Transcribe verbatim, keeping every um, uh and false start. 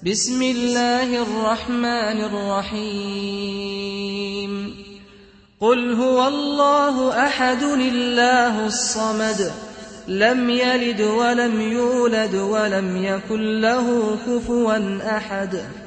بسم الله الرحمن الرحيم قل هو الله أحد الله الصمد لم يلد ولم يولد ولم يكن له كفوا أحد